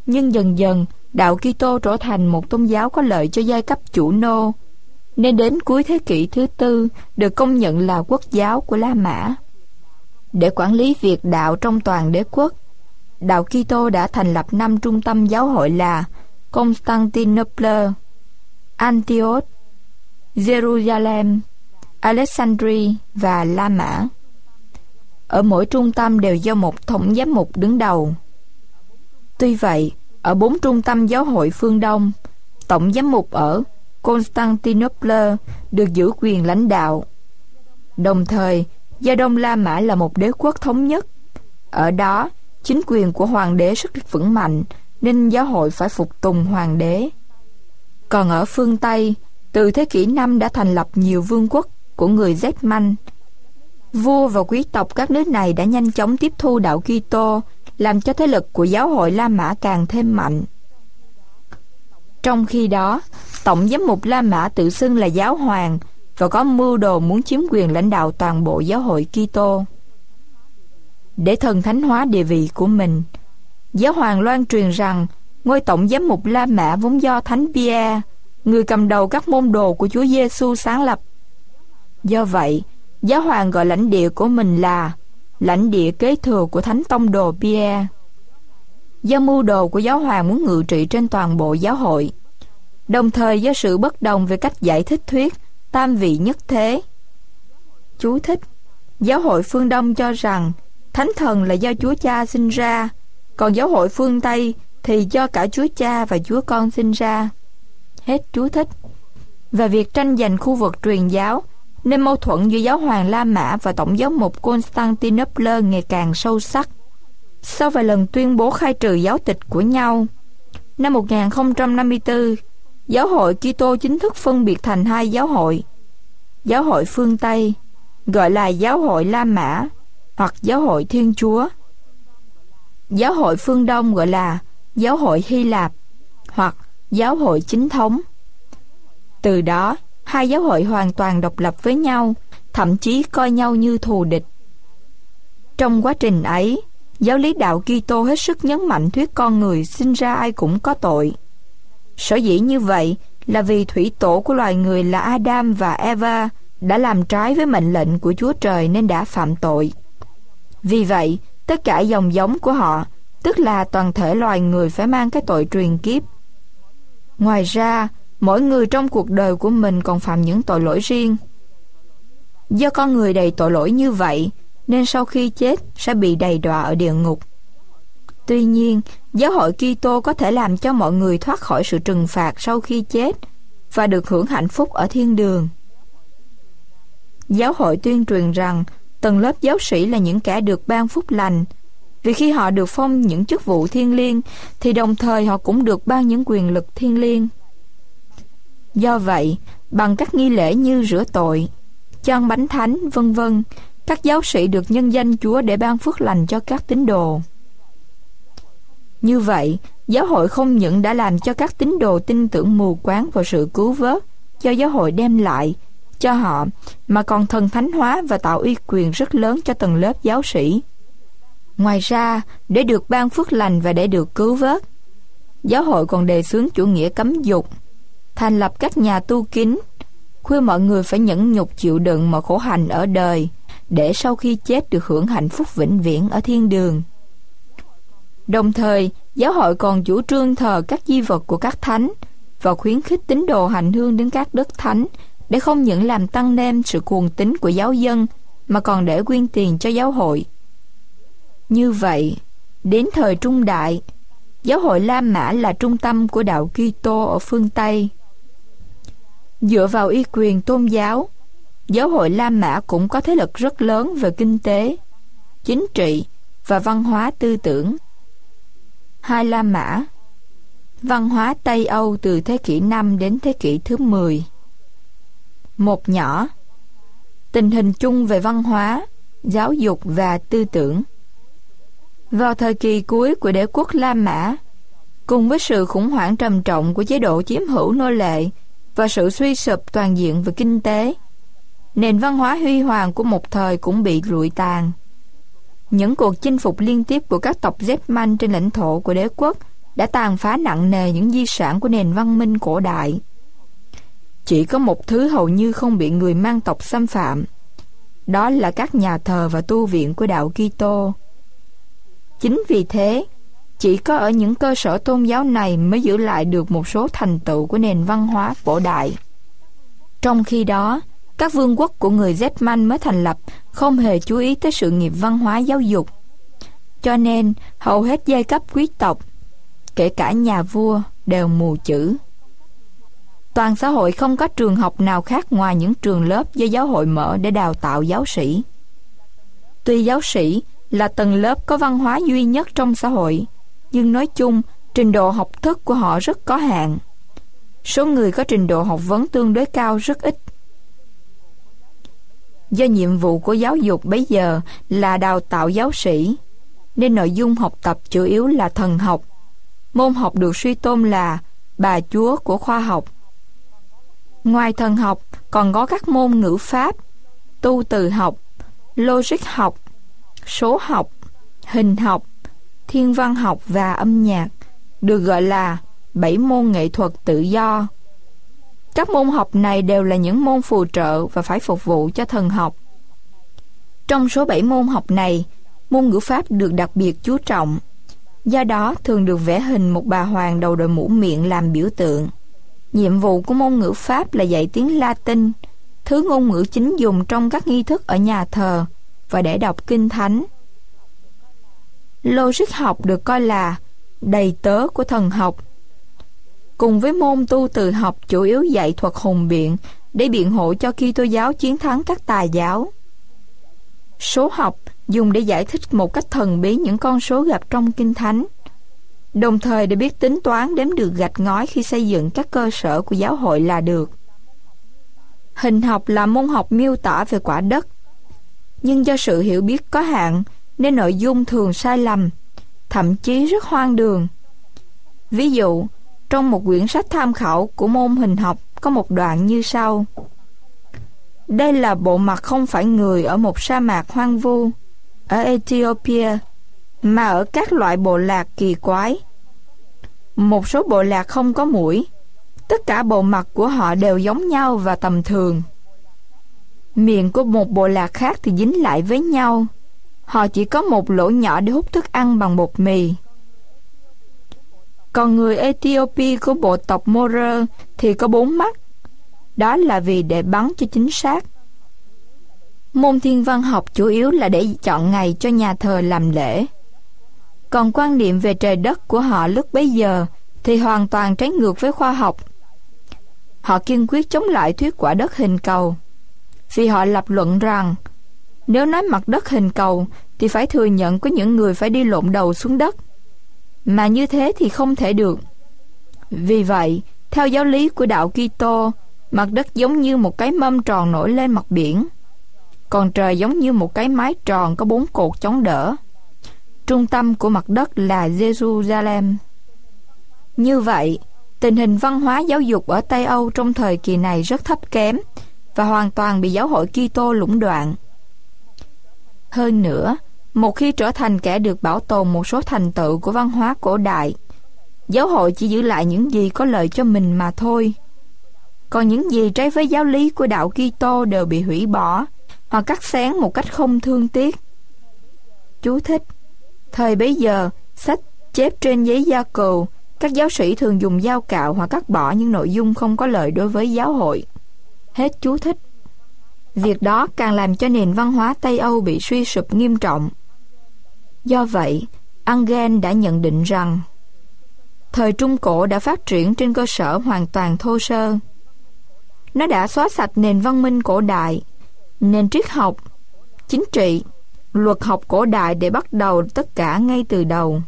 Nhưng dần dần, đạo Kitô trở thành một tôn giáo có lợi cho giai cấp chủ nô, nên đến cuối thế kỷ thứ tư được công nhận là quốc giáo của La Mã. Để quản lý việc đạo trong toàn đế quốc, đạo Kitô đã thành lập 5 trung tâm giáo hội là Constantinople, Antioch, Jerusalem, Alexandria và La Mã. Ở mỗi trung tâm đều do một tổng giám mục đứng đầu. Tuy vậy, ở 4 trung tâm giáo hội phương Đông, tổng giám mục ở Constantinople được giữ quyền lãnh đạo. Đồng thời, do Đông La Mã là một đế quốc thống nhất. Ở đó, chính quyền của hoàng đế rất vững mạnh, nên giáo hội phải phục tùng hoàng đế. Còn ở phương Tây, từ thế kỷ 5 đã thành lập nhiều vương quốc của người German. Vua và quý tộc các nước này đã nhanh chóng tiếp thu đạo Kitô, làm cho thế lực của giáo hội La Mã càng thêm mạnh. Trong khi đó, tổng giám mục La Mã tự xưng là giáo hoàng và có mưu đồ muốn chiếm quyền lãnh đạo toàn bộ giáo hội Kitô. Để thần thánh hóa địa vị của mình, giáo hoàng loan truyền rằng ngôi tổng giám mục La Mã vốn do Thánh Pierre, người cầm đầu các môn đồ của Chúa Giêsu sáng lập. Do vậy, giáo hoàng gọi lãnh địa của mình là lãnh địa kế thừa của Thánh Tông đồ Pierre. Do mưu đồ của giáo hoàng muốn ngự trị trên toàn bộ giáo hội, đồng thời do sự bất đồng về cách giải thích thuyết tam vị nhất thế. Chú thích: giáo hội phương Đông cho rằng Thánh Thần là do Chúa Cha sinh ra, còn giáo hội phương Tây thì do cả Chúa Cha và Chúa Con sinh ra. Hết chú thích. Và việc tranh giành khu vực truyền giáo nên mâu thuẫn giữa giáo hoàng La Mã và tổng giám mục Constantinople ngày càng sâu sắc. Sau vài lần tuyên bố khai trừ giáo tịch của nhau, năm 1054, giáo hội Kitô chính thức phân biệt thành 2 giáo hội. Giáo hội phương Tây gọi là giáo hội La Mã hoặc giáo hội Thiên Chúa. Giáo hội phương Đông gọi là giáo hội Hy Lạp hoặc giáo hội chính thống. Từ đó, 2 giáo hội hoàn toàn độc lập với nhau, thậm chí coi nhau như thù địch. Trong quá trình ấy, giáo lý đạo Kitô hết sức nhấn mạnh thuyết con người sinh ra ai cũng có tội. Sở dĩ như vậy là vì thủy tổ của loài người là Adam và Eva đã làm trái với mệnh lệnh của Chúa Trời nên đã phạm tội. Vì vậy, tất cả dòng giống của họ, tức là toàn thể loài người, phải mang cái tội truyền kiếp. Ngoài ra, mỗi người trong cuộc đời của mình còn phạm những tội lỗi riêng. Do con người đầy tội lỗi như vậy, nên sau khi chết sẽ bị đầy đọa ở địa ngục. Tuy nhiên, giáo hội Kitô có thể làm cho mọi người thoát khỏi sự trừng phạt sau khi chết và được hưởng hạnh phúc ở thiên đường. Giáo hội tuyên truyền rằng tầng lớp giáo sĩ là những kẻ được ban phúc lành, vì khi họ được phong những chức vụ thiêng liêng thì đồng thời họ cũng được ban những quyền lực thiêng liêng. Do vậy, bằng các nghi lễ như rửa tội, chon bánh thánh, vân vân, các giáo sĩ được nhân danh Chúa để ban phước lành cho các tín đồ. Như vậy, giáo hội không những đã làm cho các tín đồ tin tưởng mù quáng vào sự cứu vớt do giáo hội đem lại cho họ, mà còn thần thánh hóa và tạo uy quyền rất lớn cho tầng lớp giáo sĩ. Ngoài ra, để được ban phước lành và để được cứu vớt, giáo hội còn đề xướng chủ nghĩa cấm dục, thành lập các nhà tu kín, khuyên mọi người phải nhẫn nhục chịu đựng mọi khổ hành ở đời, để sau khi chết được hưởng hạnh phúc vĩnh viễn ở thiên đường. Đồng thời, giáo hội còn chủ trương thờ các di vật của các thánh và khuyến khích tín đồ hành hương đến các đất thánh, để không những làm tăng thêm sự cuồng tín của giáo dân, mà còn để quyên tiền cho giáo hội. Như vậy, đến thời Trung Đại, giáo hội La Mã là trung tâm của đạo Kitô ở phương Tây. Dựa vào uy quyền tôn giáo, giáo hội La Mã cũng có thế lực rất lớn về kinh tế, chính trị và văn hóa tư tưởng. 2 La Mã. Văn hóa Tây Âu từ thế kỷ 5 đến thế kỷ thứ 10. Một nhỏ. Tình hình chung về văn hóa, giáo dục và tư tưởng. Vào thời kỳ cuối của đế quốc La Mã, cùng với sự khủng hoảng trầm trọng của chế độ chiếm hữu nô lệ và sự suy sụp toàn diện về kinh tế, nền văn hóa huy hoàng của một thời cũng bị lụi tàn. Những cuộc chinh phục liên tiếp của các tộc German trên lãnh thổ của đế quốc đã tàn phá nặng nề những di sản của nền văn minh cổ đại. Chỉ có một thứ hầu như không bị người mang tộc xâm phạm, đó là các nhà thờ và tu viện của đạo Kitô. Chính vì thế, chỉ có ở những cơ sở tôn giáo này mới giữ lại được một số thành tựu của nền văn hóa cổ đại. Trong khi đó, các vương quốc của người Zetman mới thành lập không hề chú ý tới sự nghiệp văn hóa giáo dục. Cho nên, hầu hết giai cấp quý tộc, kể cả nhà vua, đều mù chữ. Toàn xã hội không có trường học nào khác ngoài những trường lớp do giáo hội mở để đào tạo giáo sĩ. Tuy giáo sĩ là tầng lớp có văn hóa duy nhất trong xã hội, nhưng nói chung, trình độ học thức của họ rất có hạn. Số người có trình độ học vấn tương đối cao rất ít. Do nhiệm vụ của giáo dục bấy giờ là đào tạo giáo sĩ, nên nội dung học tập chủ yếu là thần học. Môn học được suy tôn là bà chúa của khoa học. Ngoài thần học, còn có các môn ngữ pháp, tu từ học, logic học, số học, hình học, thiên văn học và âm nhạc, được gọi là 7 môn nghệ thuật tự do. Các môn học này đều là những môn phù trợ và phải phục vụ cho thần học. Trong số 7 môn học này, môn ngữ pháp được đặc biệt chú trọng. Do đó, thường được vẽ hình một bà hoàng đầu đội mũ miệng làm biểu tượng. Nhiệm vụ của môn ngữ pháp là dạy tiếng Latin, thứ ngôn ngữ chính dùng trong các nghi thức ở nhà thờ và để đọc kinh thánh. Logic học được coi là đầy tớ của thần học. Cùng với môn tu từ học chủ yếu dạy thuật hùng biện để biện hộ cho Kitô giáo chiến thắng các tà giáo. Số học dùng để giải thích một cách thần bí những con số gặp trong kinh thánh, đồng thời để biết tính toán đếm được gạch ngói khi xây dựng các cơ sở của giáo hội là được. Hình học là môn học miêu tả về quả đất, nhưng do sự hiểu biết có hạn nên nội dung thường sai lầm, thậm chí rất hoang đường. Ví dụ, trong một quyển sách tham khảo của môn hình học có một đoạn như sau: đây là bộ mặt không phải người ở một sa mạc hoang vu ở Ethiopia, mà ở các loại bộ lạc kỳ quái. Một số bộ lạc không có mũi, tất cả bộ mặt của họ đều giống nhau và tầm thường. Miệng của một bộ lạc khác thì dính lại với nhau, họ chỉ có một lỗ nhỏ để hút thức ăn bằng bột mì. Còn người Ethiopia của bộ tộc Moro thì có 4 mắt, đó là vì để bắn cho chính xác. Môn thiên văn học chủ yếu là để chọn ngày cho nhà thờ làm lễ. Còn quan niệm về trời đất của họ lúc bấy giờ thì hoàn toàn trái ngược với khoa học. Họ kiên quyết chống lại thuyết quả đất hình cầu, vì họ lập luận rằng nếu nói mặt đất hình cầu thì phải thừa nhận có những người phải đi lộn đầu xuống đất, mà như thế thì không thể được. Vì vậy, theo giáo lý của đạo Kitô, mặt đất giống như một cái mâm tròn nổi lên mặt biển, còn trời giống như một cái mái tròn có 4 cột chống đỡ. Trung tâm của mặt đất là Jerusalem. Như vậy, tình hình văn hóa giáo dục ở Tây Âu trong thời kỳ này rất thấp kém và hoàn toàn bị giáo hội Kitô lũng đoạn. Hơn nữa, một khi trở thành kẻ được bảo tồn một số thành tựu của văn hóa cổ đại, giáo hội chỉ giữ lại những gì có lợi cho mình mà thôi. Còn những gì trái với giáo lý của đạo Kitô đều bị hủy bỏ hoặc cắt xén một cách không thương tiếc. Chú thích: thời bấy giờ, sách chép trên giấy da cừu, các giáo sĩ thường dùng dao cạo hoặc cắt bỏ những nội dung không có lợi đối với giáo hội. Hết chú thích. Việc đó càng làm cho nền văn hóa Tây Âu bị suy sụp nghiêm trọng. Do vậy, Engel đã nhận định rằng thời Trung Cổ đã phát triển trên cơ sở hoàn toàn thô sơ. Nó đã xóa sạch nền văn minh cổ đại, nền triết học, chính trị, luật học cổ đại để bắt đầu tất cả ngay từ đầu.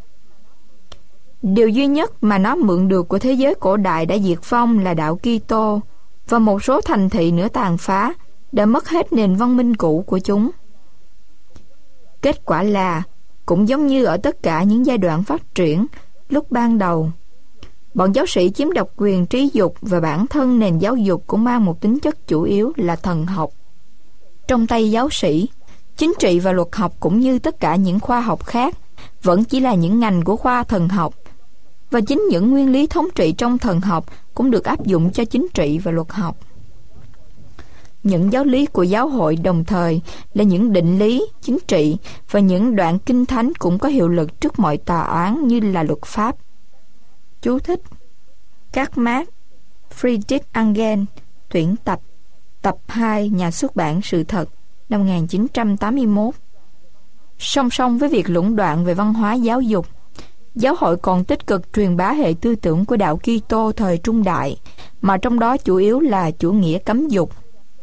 Điều duy nhất mà nó mượn được của thế giới cổ đại đã diệt vong là đạo Kitô, và một số thành thị nữa tàn phá đã mất hết nền văn minh cũ của chúng. Kết quả là, cũng giống như ở tất cả những giai đoạn phát triển lúc ban đầu, bọn giáo sĩ chiếm độc quyền trí dục và bản thân nền giáo dục cũng mang một tính chất chủ yếu là thần học. Trong tay giáo sĩ, chính trị và luật học cũng như tất cả những khoa học khác vẫn chỉ là những ngành của khoa thần học, và chính những nguyên lý thống trị trong thần học cũng được áp dụng cho chính trị và luật học. Những giáo lý của giáo hội đồng thời là những định lý, chính trị và những đoạn kinh thánh cũng có hiệu lực trước mọi tòa án như là luật pháp. Chú thích: Các Marx, Friedrich Engels, tuyển tập, tập 2, nhà xuất bản Sự Thật, năm 1981. Song song với việc lũng đoạn về văn hóa giáo dục, giáo hội còn tích cực truyền bá hệ tư tưởng của đạo Kitô thời Trung Đại, mà trong đó chủ yếu là chủ nghĩa cấm dục.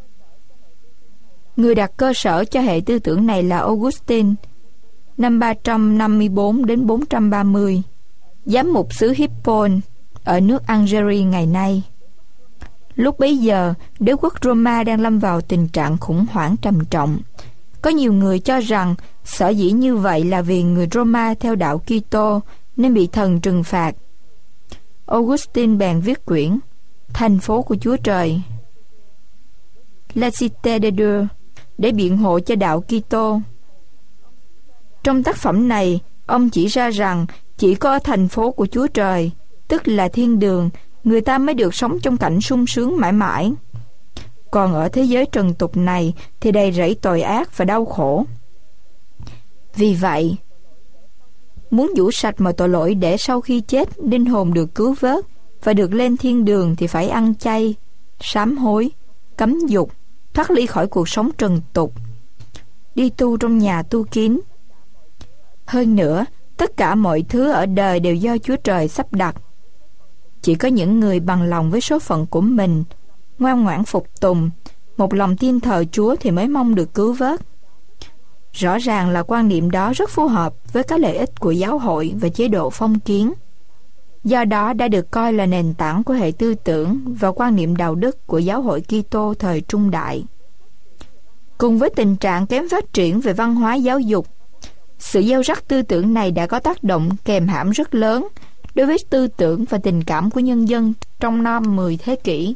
Người đặt cơ sở cho hệ tư tưởng này là Augustine, năm 354 đến 430, giám mục xứ Hippon ở nước Algeria ngày nay. Lúc bấy giờ, đế quốc Roma đang lâm vào tình trạng khủng hoảng trầm trọng. Có nhiều người cho rằng sở dĩ như vậy là vì người Roma theo đạo Kitô nên bị thần trừng phạt. Augustine bèn viết quyển Thành phố của Chúa Trời, La Cité de Dieu, để biện hộ cho đạo Kitô. Trong tác phẩm này, ông chỉ ra rằng chỉ có ở thành phố của Chúa Trời, tức là thiên đường, người ta mới được sống trong cảnh sung sướng mãi mãi. Còn ở thế giới trần tục này thì đầy rẫy tội ác và đau khổ. Vì vậy, muốn giũ sạch mọi tội lỗi để sau khi chết linh hồn được cứu vớt và được lên thiên đường thì phải ăn chay, sám hối, cấm dục, thoát ly khỏi cuộc sống trần tục, đi tu trong nhà tu kín. Hơn nữa, tất cả mọi thứ ở đời đều do Chúa Trời sắp đặt. Chỉ có những người bằng lòng với số phận của mình, ngoan ngoãn phục tùng, một lòng tin thờ Chúa thì mới mong được cứu vớt. Rõ ràng là quan niệm đó rất phù hợp với các lợi ích của giáo hội và chế độ phong kiến. Do đó đã được coi là nền tảng của hệ tư tưởng và quan niệm đạo đức của giáo hội Kitô thời Trung Đại. Cùng với tình trạng kém phát triển về văn hóa giáo dục, sự gieo rắc tư tưởng này đã có tác động kèm hãm rất lớn đối với tư tưởng và tình cảm của nhân dân trong năm 10 thế kỷ.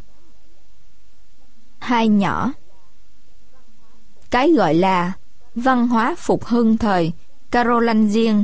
Hai nhỏ. Cái gọi là văn hóa phục hưng thời Carolingian.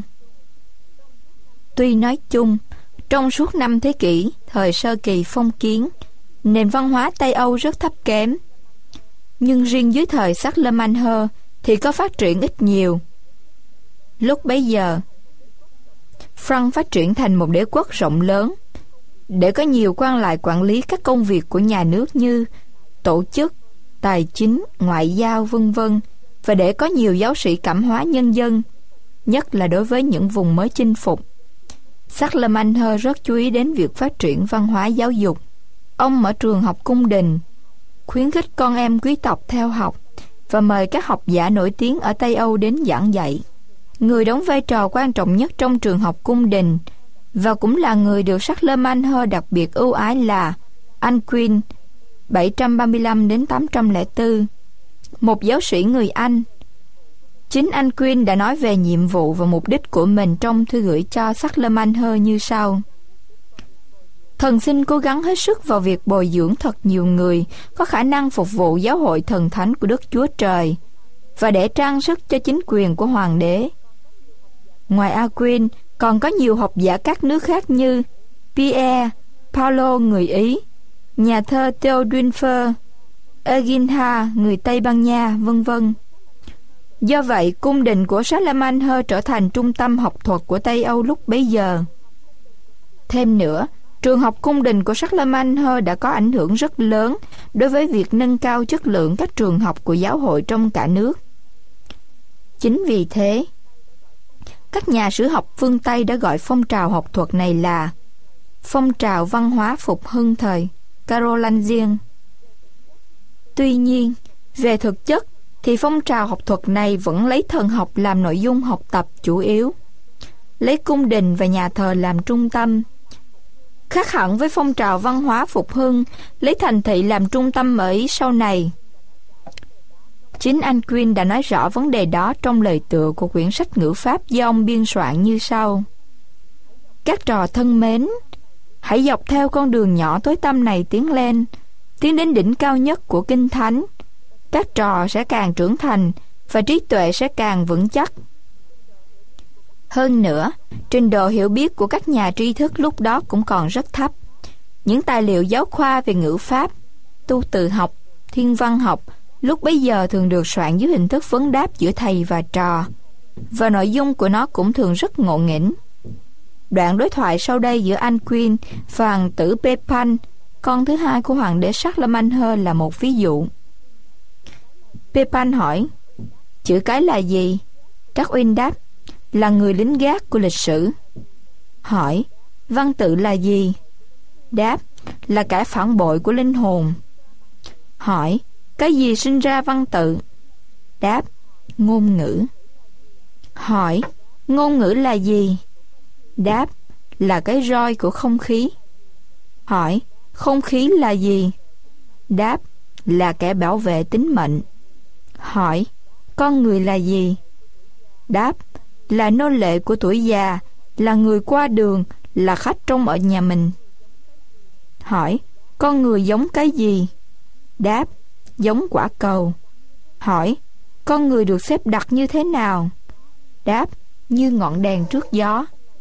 Tuy nói chung, trong suốt 5 thế kỷ, thời sơ kỳ phong kiến, nền văn hóa Tây Âu rất thấp kém. Nhưng riêng dưới thời Charlemagne thì có phát triển ít nhiều. Lúc bấy giờ, France phát triển thành một đế quốc rộng lớn, để có nhiều quan lại quản lý các công việc của nhà nước như tổ chức, tài chính, ngoại giao, v.v. và để có nhiều giáo sĩ cảm hóa nhân dân, nhất là đối với những vùng mới chinh phục. Charlemagne rất chú ý đến việc phát triển văn hóa giáo dục. Ông mở trường học cung đình, khuyến khích con em quý tộc theo học và mời các học giả nổi tiếng ở Tây Âu đến giảng dạy. Người đóng vai trò quan trọng nhất trong trường học cung đình và cũng là người được Charlemagne đặc biệt ưu ái là Alcuin, 735 đến 804, một giáo sĩ người Anh. Chính Alcuin đã nói về nhiệm vụ và mục đích của mình trong thư gửi cho Charlemagne như sau: Thần xin cố gắng hết sức vào việc bồi dưỡng thật nhiều người có khả năng phục vụ giáo hội thần thánh của Đức Chúa Trời và để trang sức cho chính quyền của hoàng đế. Ngoài Alcuin, còn có nhiều học giả các nước khác như Pierre, Paulo người Ý, nhà thơ Theodulphe, Eginha người Tây Ban Nha, v.v. Do vậy, cung đình của Charlemagne trở thành trung tâm học thuật của Tây Âu lúc bấy giờ. Thêm nữa, trường học cung đình của Charlemagne đã có ảnh hưởng rất lớn đối với việc nâng cao chất lượng các trường học của giáo hội trong cả nước. Chính vì thế, các nhà sử học phương Tây đã gọi phong trào học thuật này là phong trào văn hóa phục hưng thời Carolingian. Tuy nhiên, về thực chất thì phong trào học thuật này vẫn lấy thần học làm nội dung học tập chủ yếu, lấy cung đình và nhà thờ làm trung tâm. Khác hẳn với phong trào văn hóa phục hưng lấy thành thị làm trung tâm ở Ý sau này. Chính Alcuin đã nói rõ vấn đề đó trong lời tựa của quyển sách ngữ pháp do ông biên soạn như sau: Các trò thân mến, hãy dọc theo con đường nhỏ tối tăm này tiến lên, tiến đến đỉnh cao nhất của Kinh Thánh. Các trò sẽ càng trưởng thành và trí tuệ sẽ càng vững chắc. Hơn nữa, trình độ hiểu biết của các nhà tri thức lúc đó cũng còn rất thấp. Những tài liệu giáo khoa về ngữ pháp, tu từ học, thiên văn học lúc bấy giờ thường được soạn dưới hình thức vấn đáp giữa thầy và trò, và nội dung của nó cũng thường rất ngộ nghĩnh. Đoạn đối thoại sau đây giữa Anh Quyên và hoàng tử Pepin, con thứ hai của hoàng đế Charlemagne, là một ví dụ. Pepin hỏi: chữ cái là gì? Trác Uyên đáp: là người lính gác của lịch sử. Hỏi: văn tự là gì? Đáp: là kẻ phản bội của linh hồn. Hỏi: cái gì sinh ra văn tự? Đáp: ngôn ngữ. Hỏi: ngôn ngữ là gì? Đáp: là cái roi của không khí. Hỏi: không khí là gì? Đáp: là kẻ bảo vệ tính mệnh. Hỏi: con người là gì? Đáp: là nô lệ của tuổi già, là người qua đường, là khách trông ở nhà mình. Hỏi: con người giống cái gì? Đáp: giống quả cầu. Hỏi: con người được xếp đặt như thế nào? Đáp: như ngọn đèn trước gió.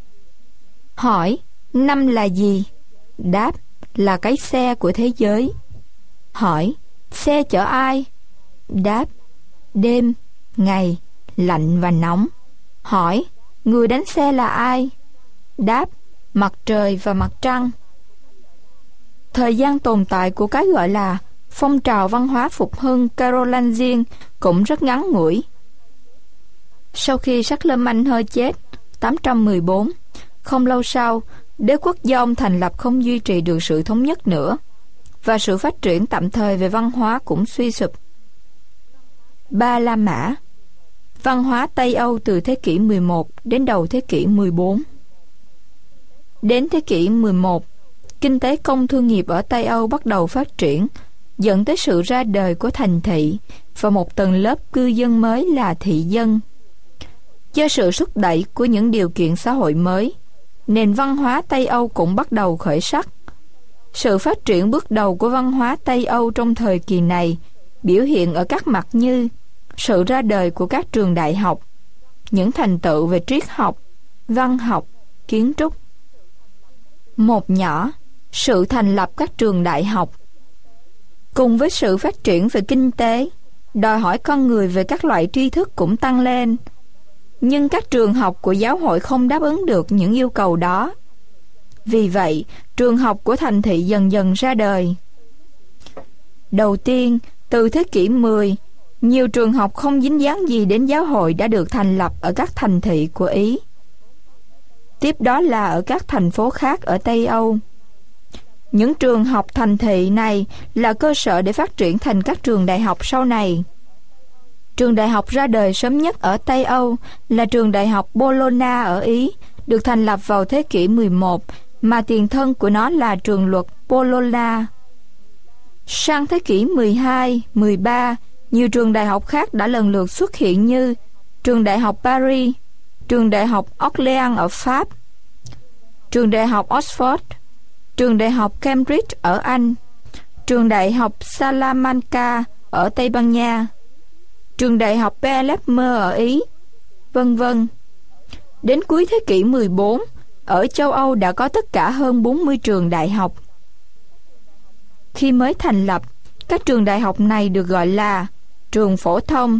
Hỏi: năm là gì? Đáp: là cái xe của thế giới. Hỏi: xe chở ai? Đáp: đêm, ngày, lạnh và nóng. Hỏi: người đánh xe là ai? Đáp: mặt trời và mặt trăng. Thời gian tồn tại của cái gọi là phong trào văn hóa phục hưng Carolingian cũng rất ngắn ngủi. Sau khi Charlemagne chết 814, không lâu sau, đế quốc do ông thành lập không duy trì được sự thống nhất nữa, và sự phát triển tạm thời về văn hóa cũng suy sụp. Ba La Mã. Văn hóa Tây Âu từ thế kỷ 11 đến đầu thế kỷ 14. Đến thế kỷ 11, kinh tế công thương nghiệp ở Tây Âu bắt đầu phát triển, dẫn tới sự ra đời của thành thị và một tầng lớp cư dân mới là thị dân. Do sự thúc đẩy của những điều kiện xã hội mới, nền văn hóa Tây Âu cũng bắt đầu khởi sắc. Sự phát triển bước đầu của văn hóa Tây Âu trong thời kỳ này biểu hiện ở các mặt như sự ra đời của các trường đại học, những thành tựu về triết học, văn học, kiến trúc. Một nhỏ, sự thành lập các trường đại học. Cùng với sự phát triển về kinh tế, đòi hỏi con người về các loại tri thức cũng tăng lên. Nhưng các trường học của giáo hội không đáp ứng được những yêu cầu đó. Vì vậy, trường học của thành thị dần dần ra đời. Đầu tiên, từ thế kỷ 10, nhiều trường học không dính dáng gì đến giáo hội đã được thành lập ở các thành thị của Ý. Tiếp đó là ở các thành phố khác ở Tây Âu. Những trường học thành thị này là cơ sở để phát triển thành các trường đại học sau này. Trường đại học ra đời sớm nhất ở Tây Âu là trường đại học Bologna ở Ý, được thành lập vào thế kỷ 11, mà tiền thân của nó là trường luật Bologna. Sang thế kỷ 12, 13, nhiều trường đại học khác đã lần lượt xuất hiện như trường đại học Paris, trường đại học Orléans ở Pháp, trường đại học Oxford, trường đại học Cambridge ở Anh, trường đại học Salamanca ở Tây Ban Nha, trường đại học Palermo ở Ý, vân vân. Đến cuối thế kỷ 14, ở châu Âu đã có tất cả hơn 40 trường đại học. Khi mới thành lập, các trường đại học này được gọi là trường phổ thông.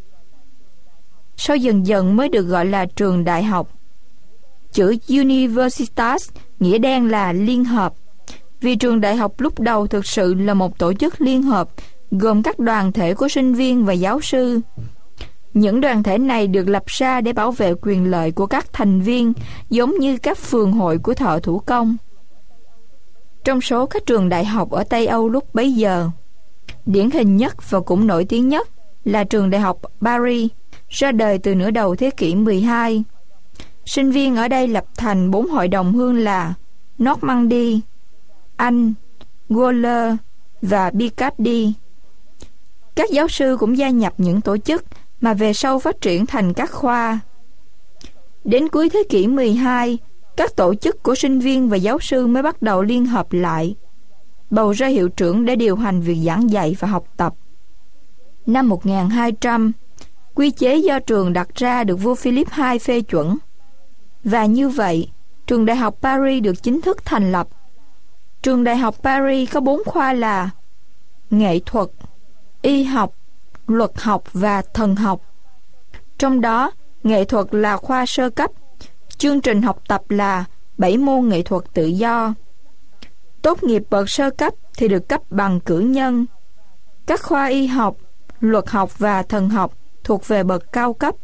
Sau dần dần mới được gọi là trường đại học. Chữ Universitas nghĩa đen là liên hợp, vì trường đại học lúc đầu thực sự là một tổ chức liên hợp gồm các đoàn thể của sinh viên và giáo sư. Những đoàn thể này được lập ra để bảo vệ quyền lợi của các thành viên, giống như các phường hội của thợ thủ công. Trong số các trường đại học ở Tây Âu lúc bấy giờ, điển hình nhất và cũng nổi tiếng nhất là trường đại học Paris, ra đời từ nửa đầu thế kỷ 12. Sinh viên ở đây lập thành 4 hội đồng hương là Normandy, Anh, Gaule và Picardy. Các giáo sư cũng gia nhập những tổ chức mà về sau phát triển thành các khoa. Đến cuối thế kỷ 12, các tổ chức của sinh viên và giáo sư mới bắt đầu liên hợp lại, bầu ra hiệu trưởng để điều hành việc giảng dạy và học tập. Năm 1200, quy chế do trường đặt ra được vua Philip II phê chuẩn. Và như vậy, trường đại học Paris được chính thức thành lập. Trường đại học Paris có 4 khoa là nghệ thuật, y học, luật học và thần học. Trong đó, nghệ thuật là khoa sơ cấp. Chương trình học tập là 7 môn nghệ thuật tự do. Tốt nghiệp bậc sơ cấp thì được cấp bằng cử nhân. Các khoa y học, luật học và thần học thuộc về bậc cao cấp.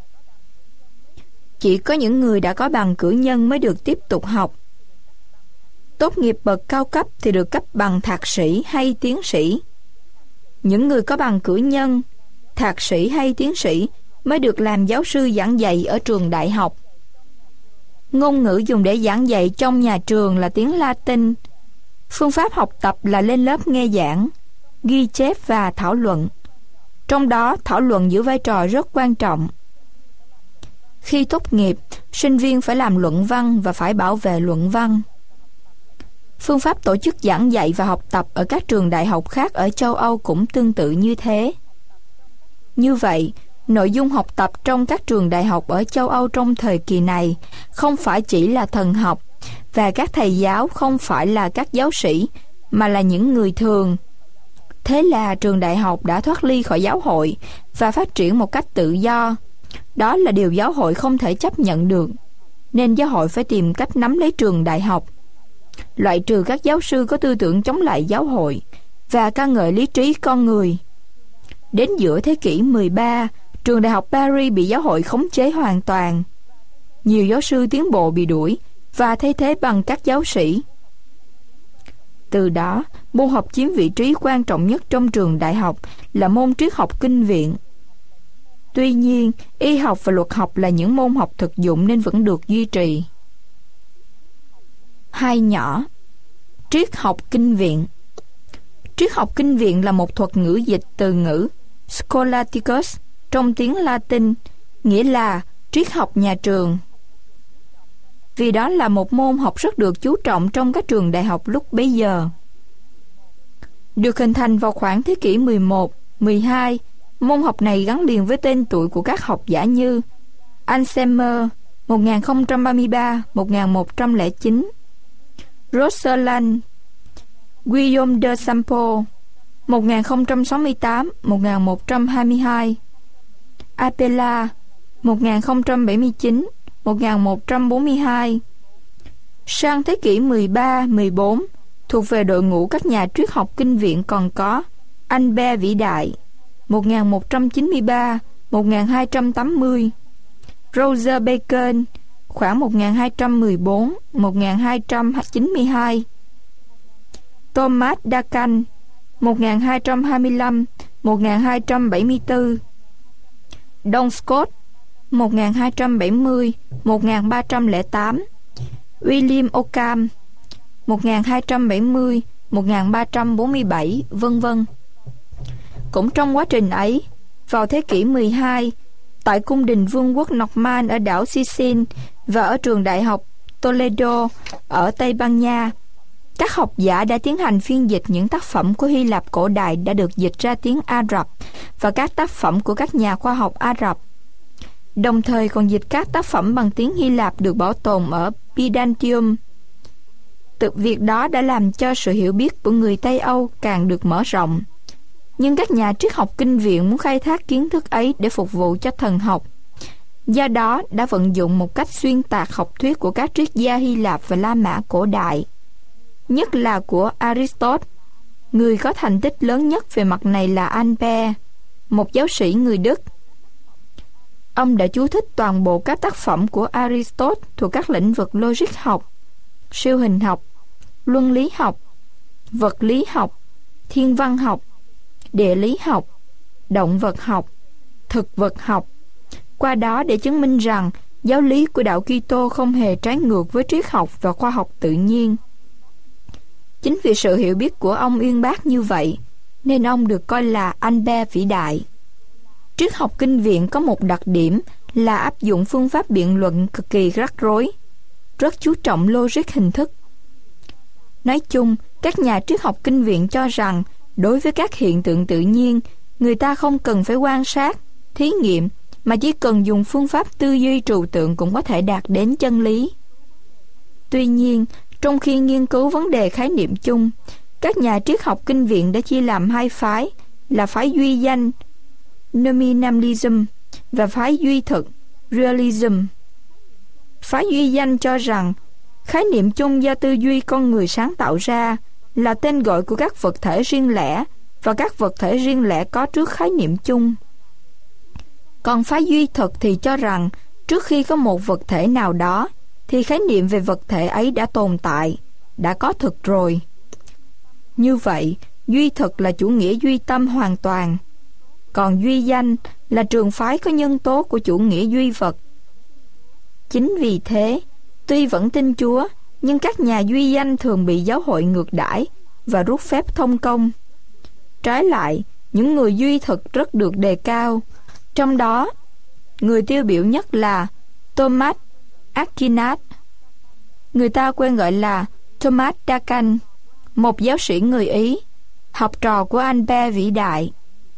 Chỉ có những người đã có bằng cử nhân mới được tiếp tục học. Tốt nghiệp bậc cao cấp thì được cấp bằng thạc sĩ hay tiến sĩ. Những người có bằng cử nhân, thạc sĩ hay tiến sĩ mới được làm giáo sư giảng dạy ở trường đại học. Ngôn ngữ dùng để giảng dạy trong nhà trường là tiếng Latin. Phương pháp học tập là lên lớp nghe giảng, ghi chép và thảo luận. Trong đó, thảo luận giữ vai trò rất quan trọng. Khi tốt nghiệp, sinh viên phải làm luận văn và phải bảo vệ luận văn. Phương pháp tổ chức giảng dạy và học tập ở các trường đại học khác ở châu Âu cũng tương tự như thế. Như vậy, nội dung học tập trong các trường đại học ở châu Âu trong thời kỳ này không phải chỉ là thần học, và các thầy giáo không phải là các giáo sĩ, mà là những người thường. Thế là trường đại học đã thoát ly khỏi giáo hội và phát triển một cách tự do. Đó là điều giáo hội không thể chấp nhận được, nên giáo hội phải tìm cách nắm lấy trường đại học, loại trừ các giáo sư có tư tưởng chống lại giáo hội và ca ngợi lý trí con người. Đến giữa thế kỷ 13, trường đại học Paris bị giáo hội khống chế hoàn toàn. Nhiều giáo sư tiến bộ bị đuổi và thay thế bằng các giáo sĩ. Từ đó, môn học chiếm vị trí quan trọng nhất trong trường đại học là môn triết học kinh viện. Tuy nhiên, y học và luật học là những môn học thực dụng nên vẫn được duy trì. Hai nhỏ. Triết học kinh viện. Triết học kinh viện là một thuật ngữ dịch từ ngữ Scholasticus trong tiếng Latin, nghĩa là triết học nhà trường. Vì đó là một môn học rất được chú trọng trong các trường đại học lúc bấy giờ. Được hình thành vào khoảng thế kỷ 11, 12, môn học này gắn liền với tên tuổi của các học giả như Anselmer 1033-1109, Rosselin, Guillaume de Sampo 1068-1122, Apella 1079-1142. Sang thế kỷ 13-14, thuộc về đội ngũ các nhà triết học kinh viện còn có Albert vĩ đại 1193-1280, Roger Bacon khoảng 1214-1292, Thomas Dacan 1225-1274, Don Scott 1270-1308, William Ockham 1270-1347, vân vân. Cũng trong quá trình ấy, vào thế kỷ 12, tại cung đình vương quốc Norman ở đảo Sicily và ở trường đại học Toledo ở Tây Ban Nha, các học giả đã tiến hành phiên dịch những tác phẩm của Hy Lạp cổ đại đã được dịch ra tiếng Ả Rập và các tác phẩm của các nhà khoa học Ả Rập. Đồng thời còn dịch các tác phẩm bằng tiếng Hy Lạp được bảo tồn ở Byzantium. Từ việc đó đã làm cho sự hiểu biết của người Tây Âu càng được mở rộng. Nhưng các nhà triết học kinh viện muốn khai thác kiến thức ấy để phục vụ cho thần học. Do đó đã vận dụng một cách xuyên tạc học thuyết của các triết gia Hy Lạp và La Mã cổ đại, nhất là của Aristotle. Người có thành tích lớn nhất về mặt này là Ampère, một giáo sĩ người Đức. Ông đã chú thích toàn bộ các tác phẩm của Aristotle thuộc các lĩnh vực logic học, siêu hình học, luân lý học, vật lý học, thiên văn học, địa lý học, động vật học, thực vật học, qua đó để chứng minh rằng giáo lý của đạo Kitô không hề trái ngược với triết học và khoa học tự nhiên. Chính vì sự hiểu biết của ông uyên bác như vậy, nên ông được coi là Albert vĩ đại. Triết học kinh viện có một đặc điểm là áp dụng phương pháp biện luận cực kỳ rắc rối, rất chú trọng logic hình thức. Nói chung, các nhà triết học kinh viện cho rằng đối với các hiện tượng tự nhiên, người ta không cần phải quan sát, thí nghiệm mà chỉ cần dùng phương pháp tư duy trừu tượng cũng có thể đạt đến chân lý. Tuy nhiên, trong khi nghiên cứu vấn đề khái niệm chung, các nhà triết học kinh viện đã chia làm hai phái là phái duy danh nominalism và phái duy thực realism. Phái duy danh cho rằng khái niệm chung do tư duy con người sáng tạo ra là tên gọi của các vật thể riêng lẻ, và các vật thể riêng lẻ có trước khái niệm chung. Còn phái duy thực thì cho rằng trước khi có một vật thể nào đó thì khái niệm về vật thể ấy đã tồn tại, đã có thực rồi. Như vậy, duy thực là chủ nghĩa duy tâm hoàn toàn, còn duy danh là trường phái có nhân tố của chủ nghĩa duy vật. Chính vì thế, tuy vẫn tin Chúa, nhưng các nhà duy danh thường bị giáo hội ngược đãi và rút phép thông công. Trái lại, những người duy thực rất được đề cao. Trong đó, người tiêu biểu nhất là Thomas Aquinas. Người ta quen gọi là Thomas d'Aquin, một giáo sĩ người Ý, học trò của Albert vĩ đại.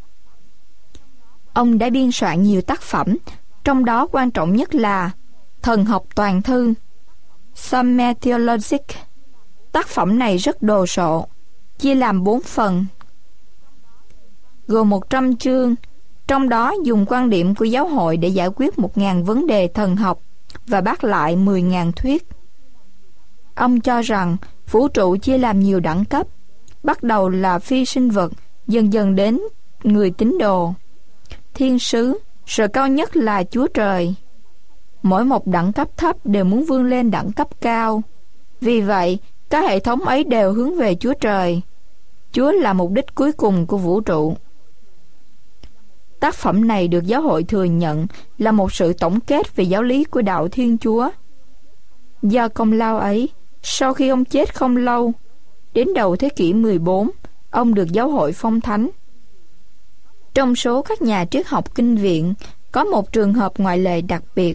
Ông đã biên soạn nhiều tác phẩm, trong đó quan trọng nhất là Thần học toàn thư, Summa Theologic. Tác phẩm này rất đồ sộ, chia làm 4 phần, gồm 100 chương, trong đó dùng quan điểm của giáo hội để giải quyết 1.000 vấn đề thần học và bác lại 10.000 thuyết. Ông cho rằng vũ trụ chia làm nhiều đẳng cấp, bắt đầu là phi sinh vật, dần dần đến người tín đồ, thiên sứ, rồi cao nhất là Chúa Trời. Mỗi một đẳng cấp thấp đều muốn vươn lên đẳng cấp cao. Vì vậy, các hệ thống ấy đều hướng về Chúa Trời. Chúa là mục đích cuối cùng của vũ trụ. Tác phẩm này được giáo hội thừa nhận là một sự tổng kết về giáo lý của đạo Thiên Chúa. Do công lao ấy, sau khi ông chết không lâu, đến đầu thế kỷ 14, ông được giáo hội phong thánh. Trong số các nhà triết học kinh viện, có một trường hợp ngoại lệ đặc biệt.